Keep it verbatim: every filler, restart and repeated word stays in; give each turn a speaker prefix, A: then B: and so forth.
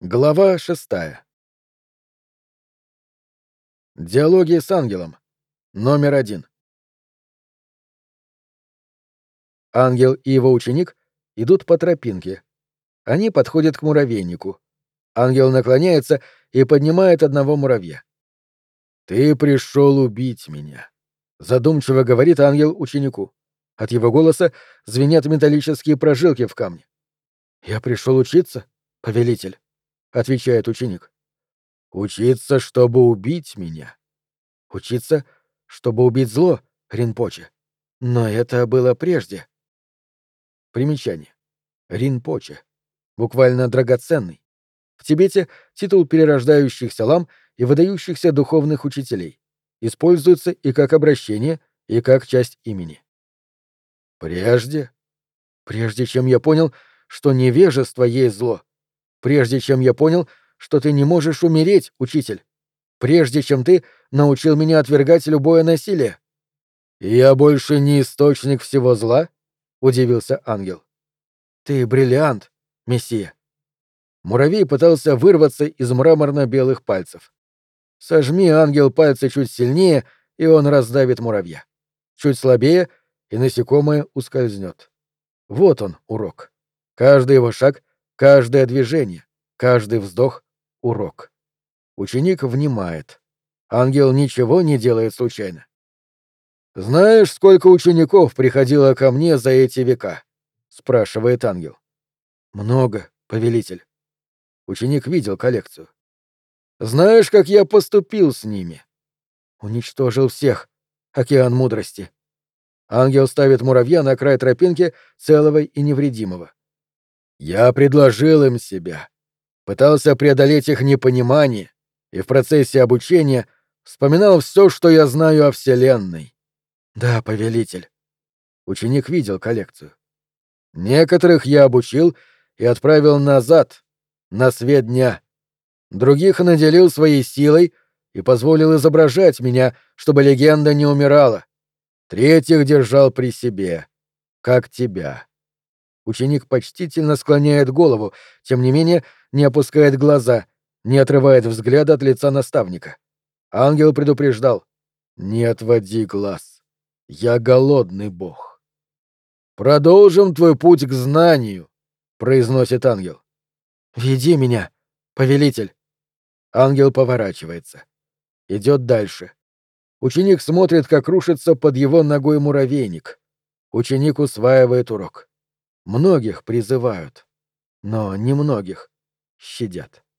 A: Глава шестая. Диалоги с ангелом. Номер один. Ангел и его ученик идут по тропинке. Они подходят к муравейнику. Ангел наклоняется и поднимает одного муравья. «Ты пришел убить меня», — задумчиво говорит ангел ученику. От его голоса звенят металлические прожилки в камне. «Я пришел учиться, повелитель», — отвечает ученик. «Учиться, чтобы убить меня». Учиться, чтобы убить зло, Ринпоче. Но это было прежде. Примечание. Ринпоче. Буквально драгоценный. В Тибете титул перерождающихся лам и выдающихся духовных учителей. Используется и как обращение, и как часть имени. Прежде? Прежде чем я понял, что невежество есть зло. Прежде чем я понял, что ты не можешь умереть, учитель. Прежде чем ты научил меня отвергать любое насилие. «Я больше не источник всего зла?» — удивился ангел. «Ты бриллиант, мессия». Муравей пытался вырваться из мраморно-белых пальцев. Сожми, ангел, пальцы чуть сильнее, и он раздавит муравья. Чуть слабее, и насекомое ускользнет. Вот он, урок. Каждый его шаг, каждое движение, каждый вздох — урок. Ученик внимает. Ангел ничего не делает случайно. «Знаешь, сколько учеников приходило ко мне за эти века?» — спрашивает ангел. «Много, повелитель». Ученик видел коллекцию. «Знаешь, как я поступил с ними?» «Уничтожил всех. Океан мудрости». Ангел ставит муравья на край тропинки, целого и невредимого. «Я предложил им себя. Пытался преодолеть их непонимание, и в процессе обучения вспоминал все, что я знаю о Вселенной. Да, повелитель». Ученик видел коллекцию. Некоторых я обучил и отправил назад, на свет дня. Других наделил своей силой и позволил изображать меня, чтобы легенда не умирала. Третьих держал при себе, как тебя. Ученик почтительно склоняет голову, тем не менее не опускает глаза, не отрывает взгляда от лица наставника. Ангел предупреждал: «Не отводи глаз. Я голодный бог». «Продолжим твой путь к знанию», — произносит ангел. «Веди меня, повелитель». Ангел поворачивается. Идет дальше. Ученик смотрит, как рушится под его ногой муравейник. Ученик усваивает урок. Многих призывают, но немногих щадят.